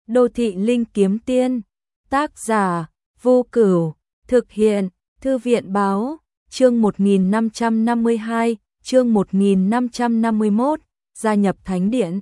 Đô thị linh kiếm tiên, tác giả, Vô Cửu, thực hiện, Thư viện báo, chương 1552, chương 1551, gia nhập thánh điện.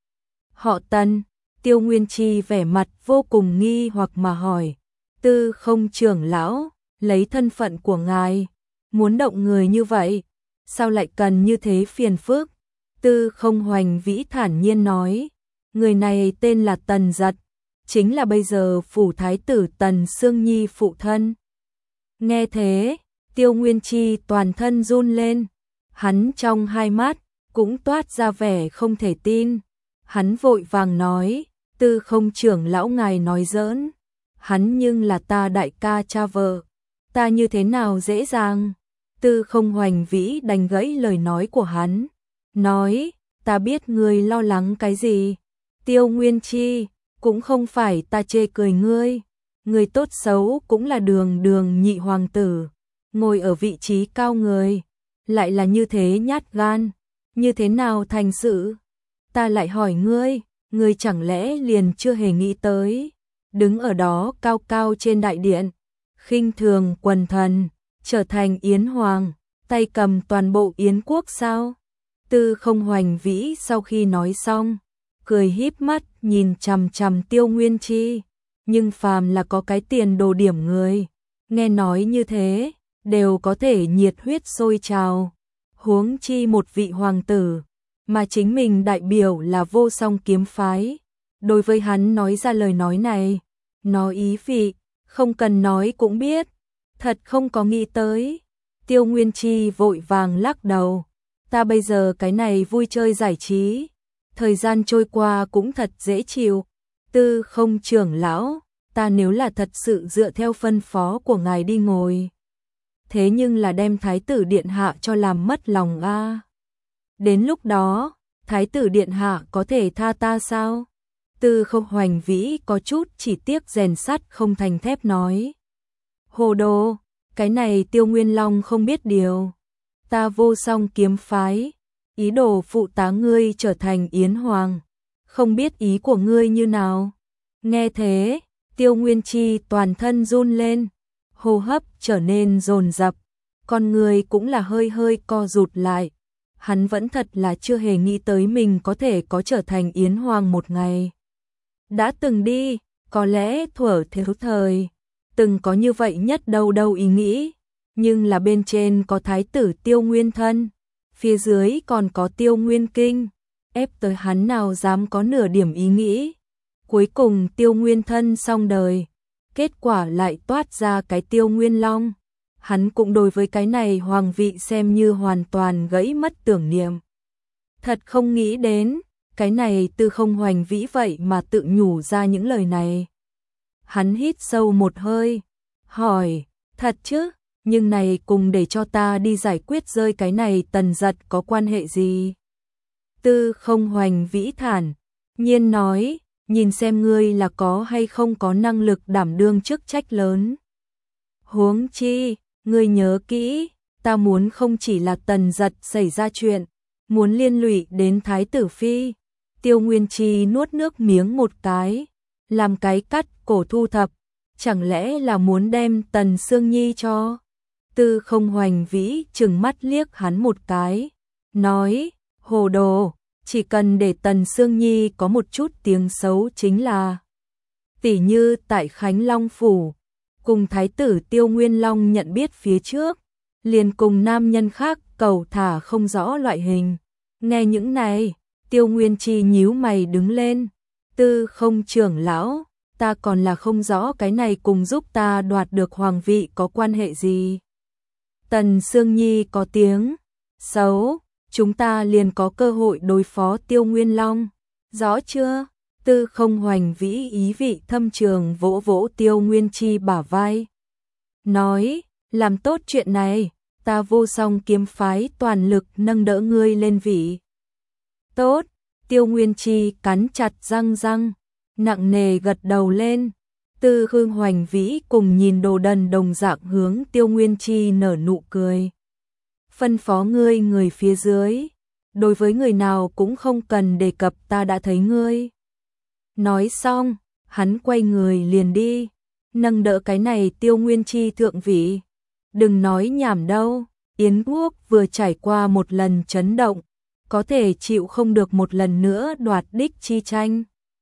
Họ Tần, Tiêu Nguyên Chi vẻ mặt vô cùng nghi hoặc mà hỏi, Tư Không trưởng lão, lấy thân phận của ngài, muốn động người như vậy, sao lại cần như thế phiền phức? Tư Không Hoành Vĩ thản nhiên nói, người này tên là Tần Giật, chính là bây giờ phủ thái tử Tần Sương Nhi phụ thân. Nghe thế, Tiêu Nguyên Chi toàn thân run lên, hắn trong hai mắt cũng toát ra vẻ không thể tin. Hắn vội vàng nói, Tư Không trưởng lão ngài nói giỡn, hắn nhưng là ta đại ca cha vợ, ta như thế nào dễ dàng. Tư Không Hoành Vĩ đành gãy lời nói của hắn, nói, ta biết ngươi lo lắng cái gì. Tiêu Nguyên Chi, cũng không phải ta chê cười ngươi, người tốt xấu cũng là đường nhị hoàng tử, ngồi ở vị trí cao người, lại là như thế nhát gan, như thế nào thành sự? Ta lại hỏi ngươi chẳng lẽ liền chưa hề nghĩ tới, đứng ở đó cao cao trên đại điện, khinh thường quần thần, trở thành Yến Hoàng, tay cầm toàn bộ Yến quốc sao? Tư Không Hoành Vĩ sau khi nói xong, cười híp mắt nhìn chằm chằm Tiêu Nguyên Chi, nhưng phàm là có cái tiền đồ điểm người, nghe nói như thế, đều có thể nhiệt huyết sôi trào, huống chi một vị hoàng tử, mà chính mình đại biểu là Vô Song kiếm phái. Đối với hắn nói ra lời nói này, nó ý vị, không cần nói cũng biết, thật không có nghĩ tới. Tiêu Nguyên Chi vội vàng lắc đầu, ta bây giờ cái này vui chơi giải trí, thời gian trôi qua cũng thật dễ chịu. Tư Không trưởng lão, ta nếu là thật sự dựa theo phân phó của ngài đi ngồi, thế nhưng là đem thái tử điện hạ cho làm mất lòng a. Đến lúc đó, thái tử điện hạ có thể tha ta sao? Tư Không Hoành Vĩ có chút chỉ tiếc rèn sắt không thành thép nói. Hồ đồ, cái này Tiêu Nguyên Long không biết điều. Ta Vô Song kiếm phái, ý đồ phụ tá ngươi trở thành Yến Hoàng, không biết ý của ngươi như nào. Nghe thế, Tiêu Nguyên Chi toàn thân run lên, hô hấp trở nên dồn dập, con người cũng là hơi hơi co rụt lại. Hắn vẫn thật là chưa hề nghĩ tới mình có thể có trở thành Yến Hoàng một ngày. Đã từng đi, có lẽ thuở thiếu thời, từng có như vậy nhất đâu ý nghĩ, nhưng là bên trên có thái tử Tiêu Nguyên Thân, phía dưới còn có Tiêu Nguyên Kinh, ép tới hắn nào dám có nửa điểm ý nghĩ. Cuối cùng Tiêu Nguyên Thân xong đời, kết quả lại toát ra cái Tiêu Nguyên Long. Hắn cũng đối với cái này hoàng vị xem như hoàn toàn gãy mất tưởng niệm. Thật không nghĩ đến, cái này Tư Không Hoành Vĩ vậy mà tự nhủ ra những lời này. Hắn hít sâu một hơi, hỏi, thật chứ, nhưng này cùng để cho ta đi giải quyết rơi cái này Tần Giật có quan hệ gì? Tư Không Hoành Vĩ thản nhiên nói, nhìn xem ngươi là có hay không có năng lực đảm đương chức trách lớn. Huống chi, ngươi nhớ kỹ, ta muốn không chỉ là Tần Giật xảy ra chuyện, muốn liên lụy đến Thái tử Phi. Tiêu Nguyên Chi nuốt nước miếng một cái, làm cái cắt cổ thu thập, chẳng lẽ là muốn đem Tần Sương Nhi cho? Tư Không Hoành Vĩ trừng mắt liếc hắn một cái, nói, hồ đồ, chỉ cần để Tần Sương Nhi có một chút tiếng xấu chính là. Tỉ như tại Khánh Long Phủ, cùng thái tử Tiêu Nguyên Long nhận biết phía trước, liền cùng nam nhân khác cầu thả không rõ loại hình. Nghe những này, Tiêu Nguyên Chi nhíu mày đứng lên, Tư Không trưởng lão, ta còn là không rõ cái này cùng giúp ta đoạt được hoàng vị có quan hệ gì. Tần Sương Nhi có tiếng xấu, chúng ta liền có cơ hội đối phó Tiêu Nguyên Long, rõ chưa? Tư Không Hoành Vĩ ý vị thâm trường vỗ vỗ Tiêu Nguyên Chi bả vai, nói, làm tốt chuyện này, ta Vô Song kiếm phái toàn lực nâng đỡ ngươi lên vị. Tốt, Tiêu Nguyên Chi cắn chặt răng, nặng nề gật đầu lên. Tư Không Hoành Vĩ cùng nhìn đồ đần đồng dạng hướng Tiêu Nguyên Chi nở nụ cười. Phân phó ngươi người phía dưới, đối với người nào cũng không cần đề cập ta đã thấy ngươi. Nói xong, hắn quay người liền đi, nâng đỡ cái này Tiêu Nguyên Chi thượng vị. Đừng nói nhảm đâu, Yến quốc vừa trải qua một lần chấn động, có thể chịu không được một lần nữa đoạt đích chi tranh.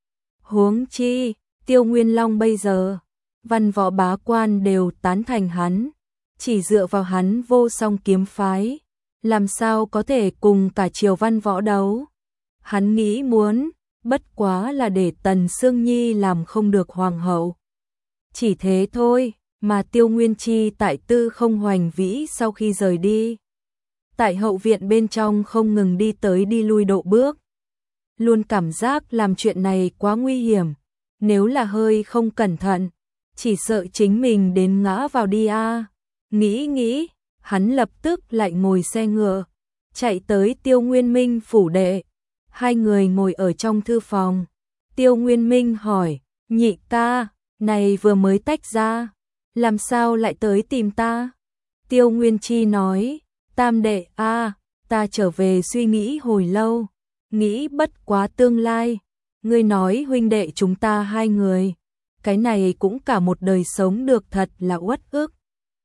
Huống chi, Tiêu Nguyên Long bây giờ, văn võ bá quan đều tán thành hắn, chỉ dựa vào hắn vô song kiếm phái, làm sao có thể cùng cả triều văn võ đấu. Hắn nghĩ muốn, bất quá là để Tần Sương Nhi làm không được hoàng hậu. Chỉ thế thôi, mà Tiêu Nguyên Chi tại Tư Không Hoành Vĩ sau khi rời đi, tại hậu viện bên trong không ngừng đi tới đi lui độ bước. Luôn cảm giác làm chuyện này quá nguy hiểm, nếu là hơi không cẩn thận, chỉ sợ chính mình đến ngã vào đi a. Nghĩ, hắn lập tức lại ngồi xe ngựa, chạy tới Tiêu Nguyên Minh phủ đệ. Hai người ngồi ở trong thư phòng. Tiêu Nguyên Minh hỏi, nhị ca, này vừa mới tách ra, làm sao lại tới tìm ta? Tiêu Nguyên Chi nói, tam đệ a, ta trở về suy nghĩ hồi lâu, nghĩ bất quá tương lai. Ngươi nói huynh đệ chúng ta hai người, cái này cũng cả một đời sống được thật là uất ức.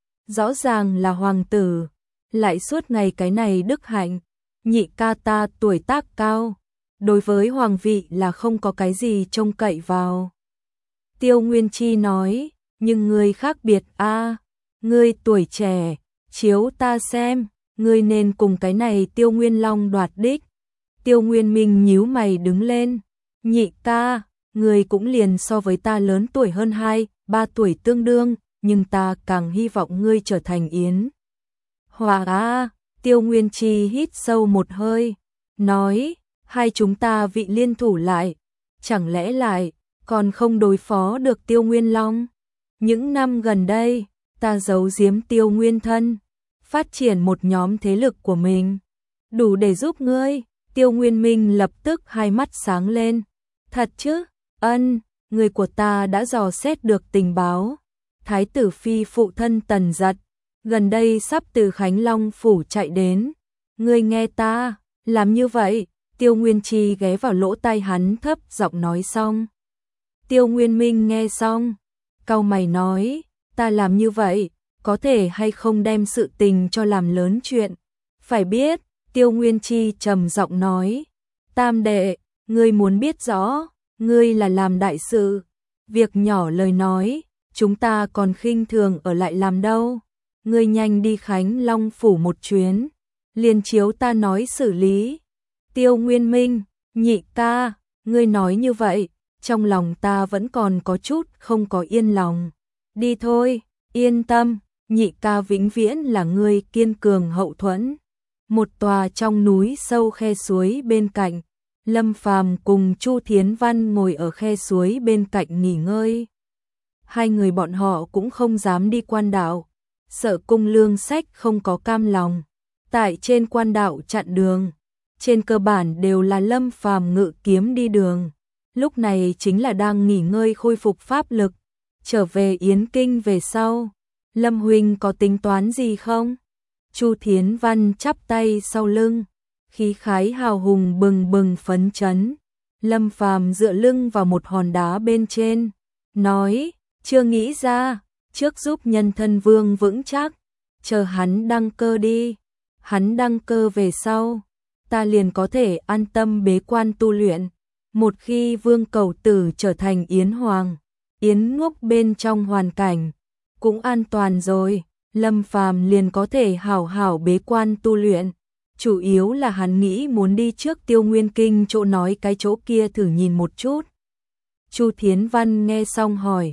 Rõ ràng là hoàng tử, lại suốt ngày cái này đức hạnh. Nhị ca ta tuổi tác cao, đối với hoàng vị là không có cái gì trông cậy vào. Tiêu Nguyên Chi nói, nhưng ngươi khác biệt a, ngươi tuổi trẻ, chiếu ta xem, ngươi nên cùng cái này Tiêu Nguyên Long đoạt đích. Tiêu Nguyên Minh nhíu mày đứng lên, nhị ca, ngươi cũng liền so với ta lớn tuổi hơn 2-3 tuổi tương đương, nhưng ta càng hy vọng ngươi trở thành Yến Hòa a. Tiêu Nguyên Chi hít sâu một hơi, nói, hai chúng ta vị liên thủ lại, chẳng lẽ lại còn không đối phó được Tiêu Nguyên Long? Những năm gần đây, ta giấu giếm Tiêu Nguyên thân, phát triển một nhóm thế lực của mình, đủ để giúp ngươi. Tiêu Nguyên Minh lập tức hai mắt sáng lên, thật chứ? Ân, người của ta đã dò xét được tình báo. Thái tử phi phụ thân Tần Giật, gần đây sắp từ Khánh Long phủ chạy đến. Ngươi nghe ta, làm như vậy. Tiêu Nguyên Chi ghé vào lỗ tai hắn thấp giọng nói xong. Tiêu Nguyên Minh nghe xong, cau mày nói, ta làm như vậy, có thể hay không đem sự tình cho làm lớn chuyện. Phải biết, Tiêu Nguyên Chi trầm giọng nói, tam đệ, ngươi muốn biết rõ, ngươi là làm đại sự, việc nhỏ lời nói, chúng ta còn khinh thường ở lại làm đâu. Ngươi nhanh đi Khánh Long phủ một chuyến, liền chiếu ta nói xử lý. Tiêu Nguyên Minh, nhị ca, ngươi nói như vậy, trong lòng ta vẫn còn có chút không có yên lòng. Đi thôi, yên tâm, nhị ca vĩnh viễn là ngươi kiên cường hậu thuẫn. Một tòa trong núi sâu khe suối bên cạnh, Lâm Phàm cùng Chu Thiến Văn ngồi ở khe suối bên cạnh nghỉ ngơi. Hai người bọn họ cũng không dám đi quan đạo, sợ Cung Lương Sách không có cam lòng. Tại trên quan đạo chặn đường, trên cơ bản đều là Lâm Phàm ngự kiếm đi đường. Lúc này chính là đang nghỉ ngơi khôi phục pháp lực. Trở về Yến Kinh về sau, Lâm huynh có tính toán gì không? Chu Thiến Văn chắp tay sau lưng, khí khái hào hùng bừng bừng phấn chấn. Lâm Phàm dựa lưng vào một hòn đá bên trên, nói, chưa nghĩ ra, trước giúp nhân thân vương vững chắc, chờ hắn đăng cơ đi. Hắn đăng cơ về sau, ta liền có thể an tâm bế quan tu luyện. Một khi Vương Cầu Tử trở thành Yến Hoàng, Yến Ngốc bên trong hoàn cảnh cũng an toàn rồi, Lâm Phàm liền có thể hảo hảo bế quan tu luyện. Chủ yếu là hắn nghĩ muốn đi trước Tiêu Nguyên Kinh chỗ nói cái chỗ kia thử nhìn một chút. Chu Thiến Văn nghe xong hỏi,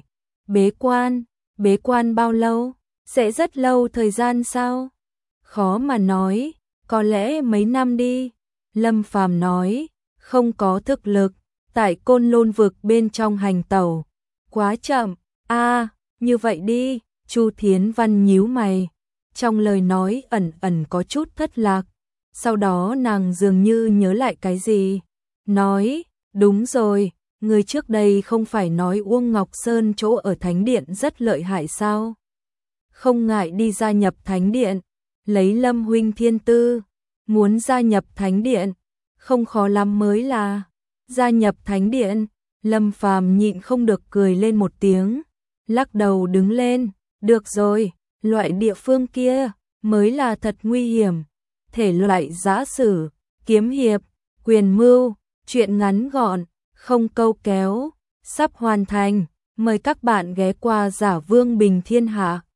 bế quan bao lâu? Sẽ rất lâu thời gian sao? Khó mà nói, có lẽ mấy năm đi. Lâm Phàm nói, không có thực lực, tại Côn Lôn vực bên trong hành tẩu, quá chậm. Như vậy đi. Chu Thiến Văn nhíu mày, trong lời nói ẩn ẩn có chút thất lạc. Sau đó nàng dường như nhớ lại cái gì, nói, đúng rồi, người trước đây không phải nói Uông Ngọc Sơn chỗ ở Thánh Điện rất lợi hại sao? Không ngại đi gia nhập Thánh Điện, lấy Lâm huynh thiên tư, muốn gia nhập Thánh Điện, không khó lắm mới là. Gia nhập Thánh Điện, Lâm Phàm nhịn không được cười lên một tiếng, lắc đầu đứng lên, được rồi, loại địa phương kia mới là thật nguy hiểm, thể loại giã sử, kiếm hiệp, quyền mưu, truyện ngắn gọn, không câu kéo, sắp hoàn thành, mời các bạn ghé qua Giả Vương Bình Thiên Hạ.